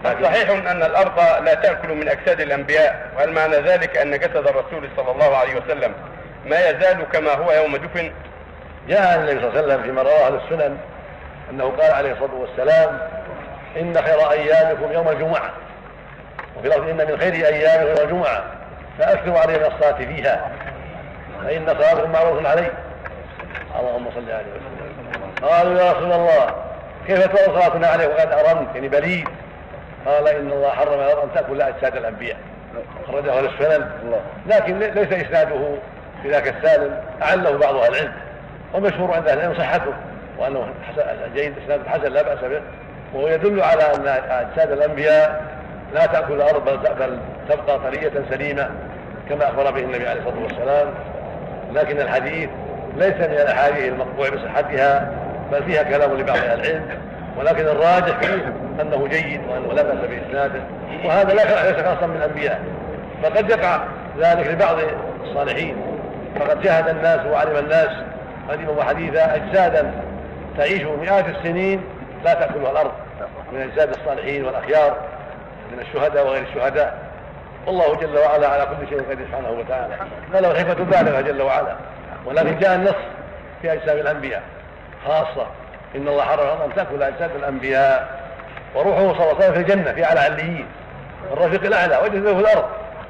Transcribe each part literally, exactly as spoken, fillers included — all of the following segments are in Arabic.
صحيح أن الأرض لا تأكل من أجساد الأنبياء، وهل معنى ذلك أن جسد الرسول صلى الله عليه وسلم ما يزال كما هو يوم دفن؟ جاء النبي صلى الله عليه وسلم فيما رواه أهل السنن أنه قال عليه الصلاة والسلام: إن خير أيامكم يوم الجمعة، وفي لفظ إن من خير أيامكم يوم الجمعة فأكثروا علينا الصلاة فيها فإن صلاتكم معروف عليه. اللهم صل عليه وسلم. قالوا: يا رسول الله كيف تؤخر صلاتنا عليه وقد أرمت يعني بليد؟ قال: إن الله حرم أن تأكل أجساد الأنبياء. خرجه أهل السنن، لكن ليس إسناده بذاك السالم، أعله بعض أهل العلم، ومشهور عند أهل العلم صحته وأنه جيد إسناد حسن لا بأس به، وهو يدل على أن أجساد الأنبياء لا تأكل الأرض بل تبقى طرية سليمة كما أخبر به النبي عليه الصلاة والسلام. لكن الحديث ليس من الأحاديث المقطوع بصحتها، بل فيها كلام لبعض أهل العلم، ولكن الراجح فيه أنه جيد وأنه لا بأس بإسناده، وهذا ليس خاصا من الأنبياء، فقد يقع ذلك لبعض الصالحين. فقد شاهد الناس وعلم الناس قديما وحديثا أجسادا تعيش مئات السنين لا تأكلها الأرض من أجساد الصالحين والأخيار من الشهداء وغير الشهداء. والله جل وعلا على كل شيء قدير سبحانه وتعالى، فله الحكمة بالغة جل وعلا. ولكن جاء النص في أجساد الأنبياء خاصة: إن الله حرم أن تأكل أجساد الأنبياء، وروحه صلى الله عليه وسلم في الجنة في أعلى عليين الرفيق الأعلى وجسده في الأرض.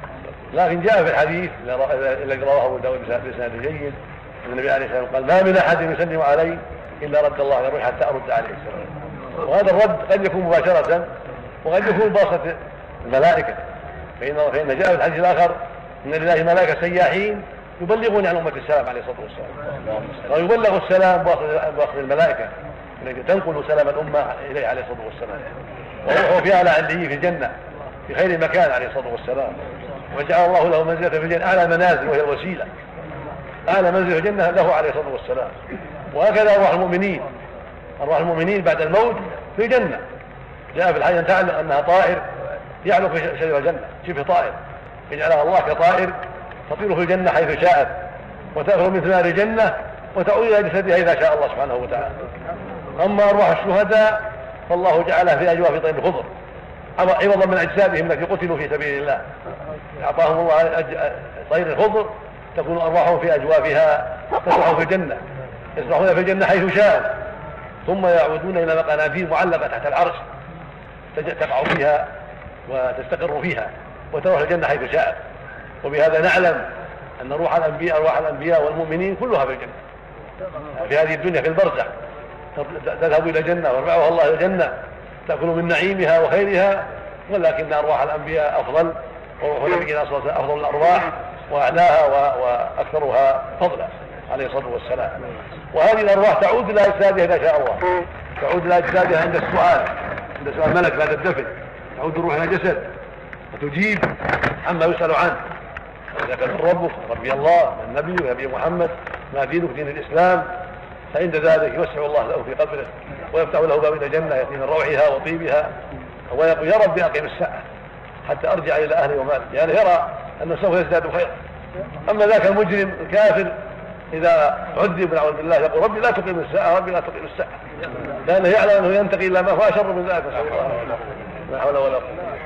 لكن جاء في الحديث الذي رواه أبو داود بسند جيد أن النبي عليه الصلاة والسلام قال: ما من أحد يسلم علي إلا رد الله على روحي حتى أرد عليه السلام. وهذا الرد قد يكون مباشرة وقد يكون بواسطة الملائكة، فإن فإن جاء في الحديث الآخر إن لله ملائكة سياحين يبلغون عن أمة السلام عليه الصلاة والسلام، ويبلغ السلام بواسطة الملائكة التي تنقل سلام الأمة إليه عليه الصلاة والسلام. وروحه في أعلى عليين في الجنة في خير مكان عليه الصلاة والسلام، وجعل الله له منزلة في الجنة أعلى منازل وهي الوسيلة، أعلى منزل في الجنة له عليه الصلاة والسلام. وهكذا أرواح المؤمنين، أرواح المؤمنين بعد الموت في الجنة. جاء في الحديث أن تعلم أنها طائر يعلق في شجر الجنة، شبه طائر يجعلها الله كطائر تطير في الجنة حيث شاءت، وتأخذ من ثمار الجنة وتعود إلى جسدها إذا شاء الله سبحانه وتعالى. أما أرواح الشهداء فالله جعلها في أجواف طير الخضر عوضا من أجسادهم التي قتلوا في سبيل الله، أعطاهم الله طير الخضر تكون أرواحهم في أجوافها تسرح في الجنة، يسرحون في الجنة حيث شاء، ثم يعودون إلى قناديل معلقة تحت العرش تقع فيها وتستقر فيها وتروح الجنة حيث شاءت. وبهذا نعلم أن روح الأنبياء أرواح الأنبياء والمؤمنين كلها في الجنة في هذه الدنيا في البرزخ، تذهب إلى الجنة ويرفعها الله إلى الجنة تأكل من نعيمها وخيرها. ولكن أرواح الأنبياء أفضل، وروح نبينا صلى الله عليه وسلم أفضل الأرواح وأعلاها وأكثرها فضلا عليه الصلاة والسلام. وهذه الأرواح تعود إلى أجسادها إذا شاء الله، تعود إلى أجسادها عند السؤال، عند سؤال ملك بعد الدفن تعود الروح إلى جسد وتجيب عما يسأل عنه. إذا كان ربك ربي الله النبي ونبي محمد ما دينك دين الإسلام، فعند ذلك يوسع الله له في قبره ويفتح له باب إلى الجنة يأتي من روعها وطيبها، ويقول: يا رب أقم الساعة حتى أرجع إلى أهلي ومالي، يعني يرى أنه سوف يزداد خيرا. أما ذاك المجرم الكافر إذا عذب من أعوذ بالله يقول: ربي لا تقيم الساعة، ربي لا تقيم الساعة، لأنه يعلم أنه ينتقي إلى ما هو أشر من ذلك. لا حول ولا قوة.